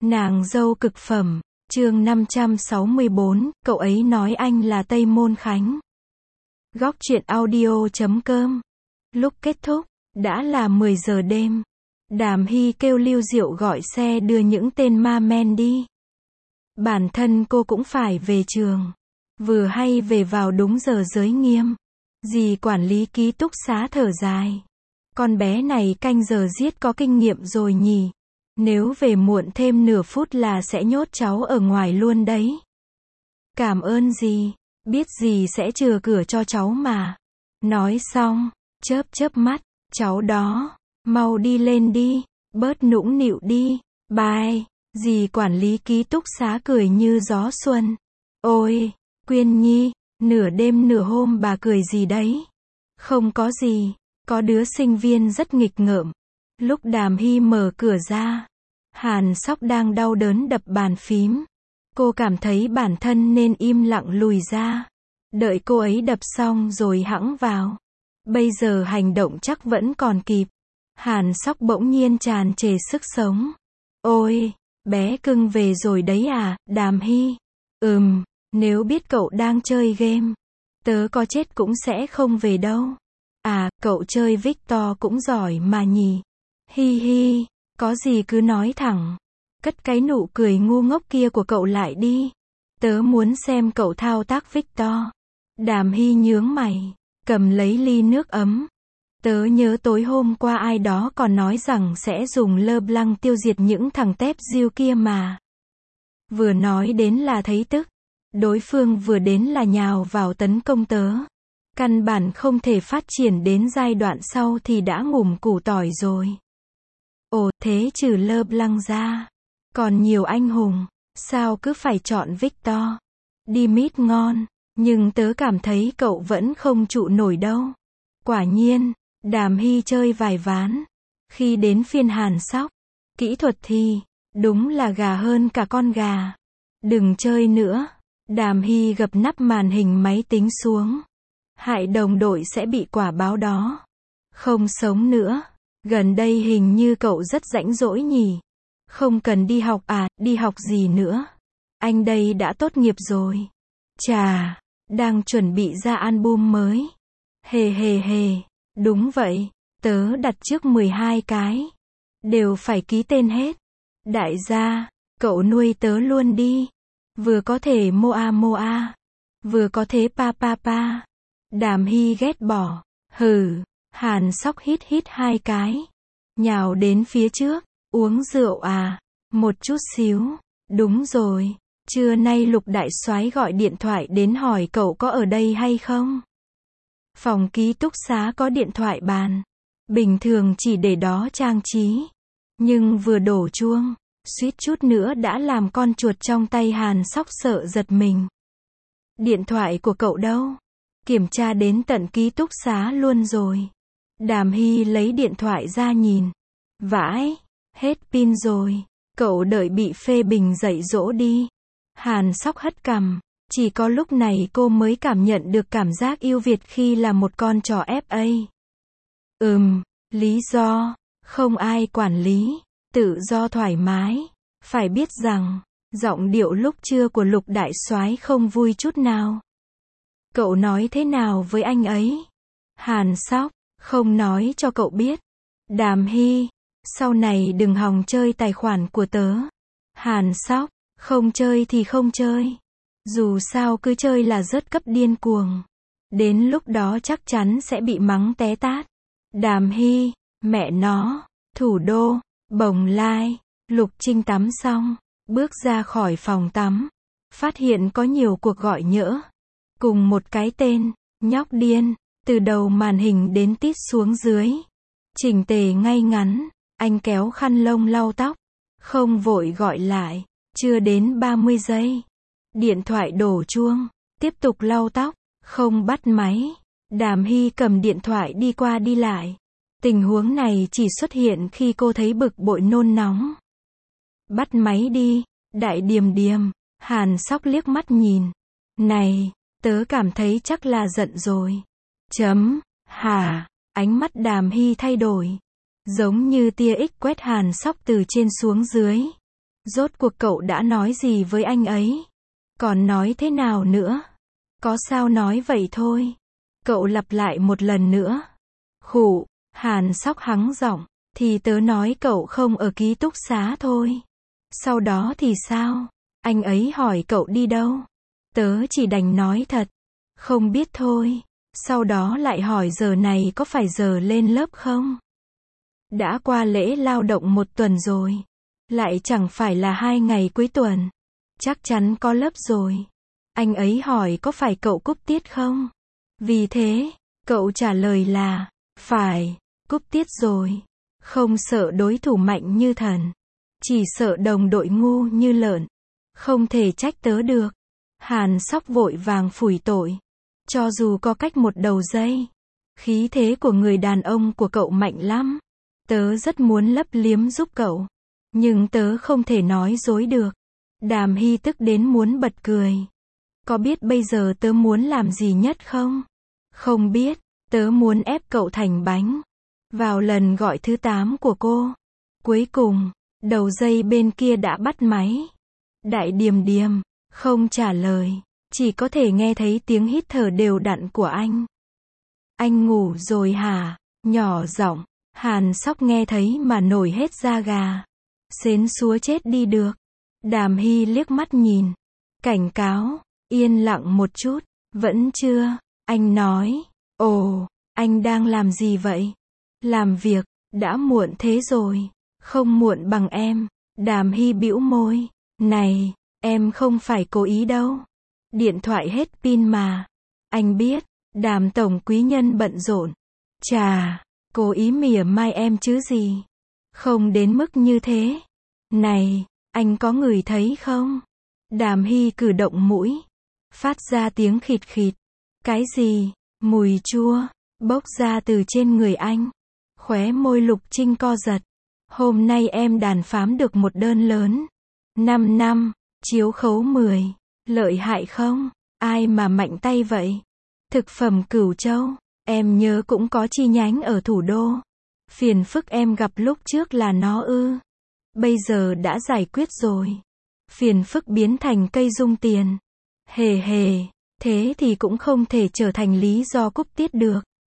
Nàng dâu cực phẩm, chương 564, cậu ấy nói anh là Tây Môn Khánh. Góc truyện audio.com. Lúc kết thúc, đã là 10 giờ đêm. Đàm Hy kêu Lưu Diệu gọi xe đưa những tên ma men đi. Bản thân cô cũng phải về trường. Vừa hay về vào đúng giờ giới nghiêm. Dì quản lý ký túc xá thở dài. Con bé này canh giờ giết có kinh nghiệm rồi nhỉ. Nếu về muộn thêm nửa phút là sẽ nhốt cháu ở ngoài luôn đấy. Cảm ơn dì, biết dì sẽ chừa cửa cho cháu mà. Nói xong, chớp mắt, cháu đó, mau đi lên đi, bớt nũng nịu đi, bye. Dì quản lý ký túc xá cười như gió xuân. Ôi, Quyên Nhi, nửa đêm nửa hôm bà cười gì đấy? Không có gì, có đứa sinh viên rất nghịch ngợm. Lúc Đàm Hy mở cửa ra, Hàn Sóc đang đau đớn đập bàn phím. Cô cảm thấy bản thân nên im lặng lùi ra. Đợi cô ấy đập xong rồi hẵng vào. Bây giờ hành động chắc vẫn còn kịp. Hàn Sóc bỗng nhiên tràn trề sức sống. Ôi, bé cưng về rồi đấy à, Đàm Hy? Nếu biết cậu đang chơi game, tớ có chết cũng sẽ không về đâu. À, cậu chơi Victor cũng giỏi mà nhỉ. Hi hi, có gì cứ nói thẳng. Cất cái nụ cười ngu ngốc kia của cậu lại đi. Tớ muốn xem cậu thao tác Victor. Đàm Hy nhướng mày, cầm lấy ly nước ấm. Tớ nhớ tối hôm qua ai đó còn nói rằng sẽ dùng LeBlanc tiêu diệt những thằng tép diêu kia mà. Vừa nói đến là thấy tức. Đối phương vừa đến là nhào vào tấn công tớ. Căn bản không thể phát triển đến giai đoạn sau thì đã ngủm củ tỏi rồi. Ồ, thế trừ LeBlanc ra, còn nhiều anh hùng, sao cứ phải chọn Victor? Đi mid ngon, nhưng tớ cảm thấy cậu vẫn không trụ nổi đâu. Quả nhiên, Đàm Hy chơi vài ván. Khi đến phiên Hàn Sóc, kỹ thuật thì, đúng là gà hơn cả con gà. Đừng chơi nữa. Đàm Hy gập nắp màn hình máy tính xuống. Hại đồng đội sẽ bị quả báo đó. Không sống nữa. Gần đây hình như cậu rất rãnh rỗi nhỉ. Không cần đi học à, đi học gì nữa. Anh đây đã tốt nghiệp rồi. Chà, đang chuẩn bị ra album mới. Hề hề hề, đúng vậy, tớ đặt trước 12 cái. Đều phải ký tên hết. Đại gia, cậu nuôi tớ luôn đi. Vừa có thể moa, vừa có thế pa. Đàm Hy ghét bỏ. Hừ, Hàn Sóc hít 2 cái. Nhào đến phía trước, uống rượu à? Một chút xíu. Đúng rồi, trưa nay Lục đại soái gọi điện thoại đến hỏi cậu có ở đây hay không? Phòng ký túc xá có điện thoại bàn. Bình thường chỉ để đó trang trí. Nhưng vừa đổ chuông, suýt chút nữa đã làm con chuột trong tay Hàn Sóc sợ giật mình. Điện thoại của cậu đâu? Kiểm tra đến tận ký túc xá luôn rồi. Đàm Hy lấy điện thoại ra nhìn. Vãi, hết pin rồi. Cậu đợi bị phê bình dạy dỗ đi. Hàn Sóc hất cằm. Chỉ có lúc này cô mới cảm nhận được cảm giác yêu Việt khi là một con trò FA. Lý do, không ai quản lý, tự do thoải mái. Phải biết rằng, giọng điệu lúc trưa của Lục đại soái không vui chút nào. Cậu nói thế nào với anh ấy? Hàn Sóc, không nói cho cậu biết. Đàm Hy, sau này đừng hòng chơi tài khoản của tớ. Hàn Sóc, không chơi thì không chơi. Dù sao cứ chơi là rớt cấp điên cuồng. Đến lúc đó chắc chắn sẽ bị mắng té tát. Đàm Hy, mẹ nó, thủ đô, Bồng Lai. Lục Trinh tắm xong, bước ra khỏi phòng tắm. Phát hiện có nhiều cuộc gọi nhỡ. Cùng một cái tên, nhóc điên. Từ đầu màn hình đến tít xuống dưới. Chỉnh tề ngay ngắn. Anh kéo khăn lông lau tóc. Không vội gọi lại. Chưa đến 30 giây. Điện thoại đổ chuông. Tiếp tục lau tóc. Không bắt máy. Đàm Hy cầm điện thoại đi qua đi lại. Tình huống này chỉ xuất hiện khi cô thấy bực bội nôn nóng. Bắt máy đi, đại điềm. Hàn Sóc liếc mắt nhìn. Này, tớ cảm thấy chắc là giận rồi. Hả? Ánh mắt Đàm Hy thay đổi. Giống như tia X quét Hàn Sóc từ trên xuống dưới. Rốt cuộc cậu đã nói gì với anh ấy? Còn nói thế nào nữa? Có sao nói vậy thôi. Cậu lặp lại một lần nữa. Khụ, Hàn Sóc hắng giọng, thì tớ nói cậu không ở ký túc xá thôi. Sau đó thì sao? Anh ấy hỏi cậu đi đâu? Tớ chỉ đành nói thật. Không biết thôi. Sau đó lại hỏi giờ này có phải giờ lên lớp không? Đã qua lễ lao động 1 tuần rồi. Lại chẳng phải là 2 ngày cuối tuần. Chắc chắn có lớp rồi. Anh ấy hỏi có phải cậu cúp tiết không? Vì thế, cậu trả lời là, phải, cúp tiết rồi. Không sợ đối thủ mạnh như thần. Chỉ sợ đồng đội ngu như lợn. Không thể trách tớ được. Hàn Sóc vội vàng phủi tội. Cho dù có cách một đầu dây. Khí thế của người đàn ông của cậu mạnh lắm. Tớ rất muốn lấp liếm giúp cậu. Nhưng tớ không thể nói dối được. Đàm Hy tức đến muốn bật cười. Có biết bây giờ tớ muốn làm gì nhất không? Không biết, tớ muốn ép cậu thành bánh. Vào lần gọi thứ 8 của cô. Cuối cùng, đầu dây bên kia đã bắt máy. Đại Điềm Điềm, không trả lời. Chỉ có thể nghe thấy tiếng hít thở đều đặn của anh. Anh ngủ rồi hả? Nhỏ giọng, Hàn Sóc nghe thấy mà nổi hết da gà. Xến xúa chết đi được. Đàm Hy liếc mắt nhìn. Cảnh cáo, yên lặng một chút. Vẫn chưa, anh nói. Ồ, anh đang làm gì vậy? Làm việc, đã muộn thế rồi. Không muộn bằng em. Đàm Hy bĩu môi. Này, em không phải cố ý đâu. Điện thoại hết pin mà. Anh biết, Đàm tổng quý nhân bận rộn. Chà, cố ý mỉa mai em chứ gì. Không đến mức như thế. Này, anh có ngửi thấy không? Đàm Hy cử động mũi. Phát ra tiếng khịt khịt. Cái gì? Mùi chua. Bốc ra từ trên người anh. Khóe môi Lục Trinh co giật. Hôm nay em đàn phám được một đơn lớn. 5 năm, chiếu khấu 10. Lợi hại không? Ai mà mạnh tay vậy? Thực phẩm Cửu Châu. Em nhớ cũng có chi nhánh ở thủ đô. Phiền phức em gặp lúc trước là nó ư? Bây giờ đã giải quyết rồi. Phiền phức biến thành cây dung tiền. Hề hề, thế thì cũng không thể trở thành lý do cúp tiết được.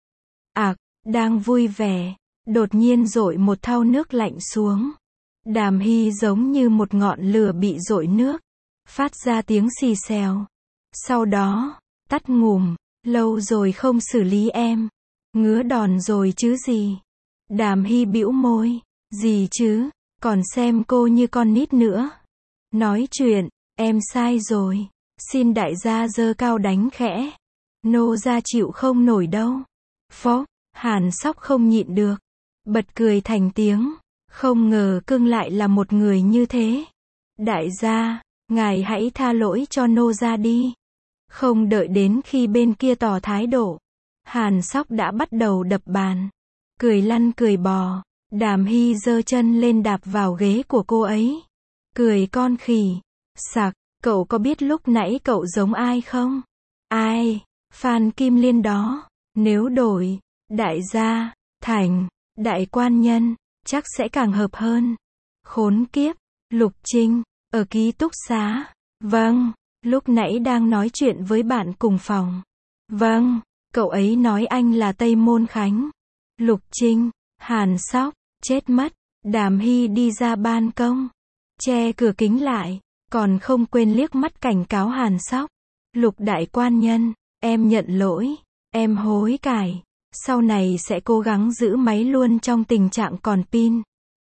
Đang vui vẻ, đột nhiên dội một thau nước lạnh xuống. Đàm Hy giống như một ngọn lửa bị dội nước, phát ra tiếng xì xèo. Sau đó, tắt ngủm, lâu rồi không xử lý em. Ngứa đòn rồi chứ gì. Đàm Hy bĩu môi, gì chứ, còn xem cô như con nít nữa. Nói chuyện, em sai rồi. Xin đại gia giơ cao đánh khẽ. Nô gia chịu không nổi đâu. Phó, Hàn Sóc không nhịn được. Bật cười thành tiếng. Không ngờ cưng lại là một người như thế. Đại gia, ngài hãy tha lỗi cho nô gia đi. Không đợi đến khi bên kia tỏ thái độ. Hàn Sóc đã bắt đầu đập bàn. Cười lăn cười bò. Đàm Hy giơ chân lên đạp vào ghế của cô ấy. Cười con khỉ. Sặc, cậu có biết lúc nãy cậu giống ai không? Ai? Phan Kim Liên đó. Nếu đổi, đại gia, thành, đại quan nhân, chắc sẽ càng hợp hơn. Khốn kiếp, Lục Trinh, ở ký túc xá. Vâng, lúc nãy đang nói chuyện với bạn cùng phòng. Vâng, cậu ấy nói anh là Tây Môn Khánh. Lục Trinh, Hàn Sóc, chết mất. Đàm Hy đi ra ban công, che cửa kính lại, còn không quên liếc mắt cảnh cáo Hàn Sóc. Lục đại quan nhân, em nhận lỗi, em hối cải, sau này sẽ cố gắng giữ máy luôn trong tình trạng còn pin.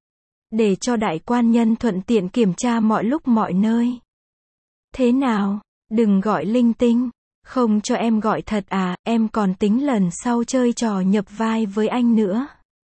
Để cho đại quan nhân thuận tiện kiểm tra mọi lúc mọi nơi. Thế nào, đừng gọi linh tinh, không cho em gọi thật à, em còn tính lần sau chơi trò nhập vai với anh nữa.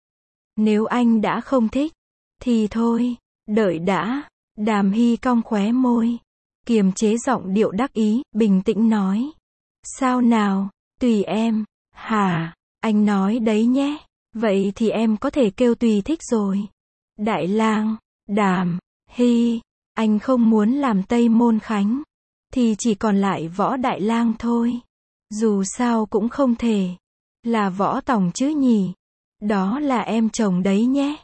Nếu anh đã không thích, thì thôi, đợi đã. Đàm Hy cong khóe môi, kiềm chế giọng điệu đắc ý, bình tĩnh nói. Sao nào, tùy em. Hả, anh nói đấy nhé. Vậy thì em có thể kêu tùy thích rồi. Đại lang, Đàm Hy, anh không muốn làm Tây Môn Khánh, thì chỉ còn lại Võ Đại Lang thôi. Dù sao cũng không thể là Võ Tòng chứ nhỉ. Đó là em chồng đấy nhé.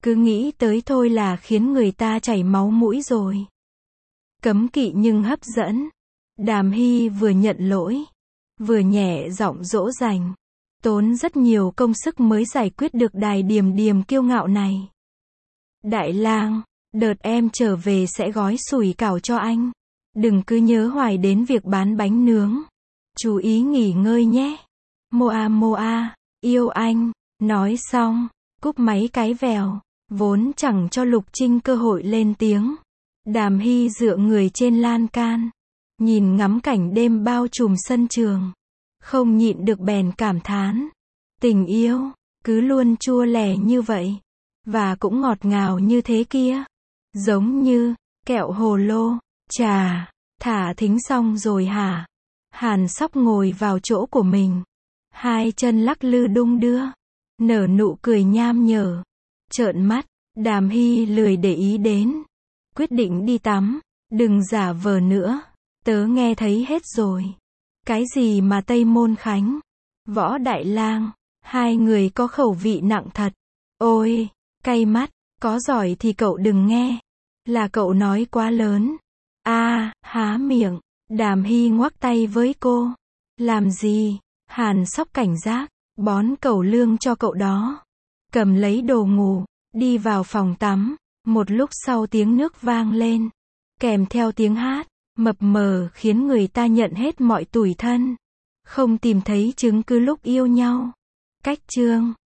Cứ nghĩ tới thôi là khiến người ta chảy máu mũi rồi. Cấm kỵ nhưng hấp dẫn. Đàm Hy vừa nhận lỗi, vừa nhẹ giọng dỗ dành. Tốn rất nhiều công sức mới giải quyết được Đài Điềm Điềm kiêu ngạo này. Đại lang, đợt em trở về sẽ gói sủi cảo cho anh. Đừng cứ nhớ hoài đến việc bán bánh nướng. Chú ý nghỉ ngơi nhé. Moa Moa, yêu anh. Nói xong, cúp máy cái vèo. Vốn chẳng cho Lục Trinh cơ hội lên tiếng. Đàm Hy dựa người trên lan can, nhìn ngắm cảnh đêm bao trùm sân trường. Không nhịn được bèn cảm thán. Tình yêu, cứ luôn chua lè như vậy. Và cũng ngọt ngào như thế kia. Giống như, kẹo hồ lô. Chà, thả thính xong rồi hả? Hàn Sóc ngồi vào chỗ của mình. Hai chân lắc lư đung đưa. Nở nụ cười nham nhở. Trợn mắt, Đàm Hy lười để ý đến. Quyết định đi tắm. Đừng giả vờ nữa. Tớ nghe thấy hết rồi. Cái gì mà Tây Môn Khánh? Võ Đại Lang. Hai người có khẩu vị nặng thật. Ôi, cay mắt. Có giỏi thì cậu đừng nghe. Là cậu nói quá lớn. Há miệng. Đàm Hy ngoắc tay với cô. Làm gì? Hàn Sóc cảnh giác. Bón cẩu lương cho cậu đó. Cầm lấy đồ ngủ. Đi vào phòng tắm. Một lúc sau tiếng nước vang lên. Kèm theo tiếng hát. Mập mờ khiến người ta nhận hết mọi tủi thân. Không tìm thấy chứng cứ lúc yêu nhau. Cách chương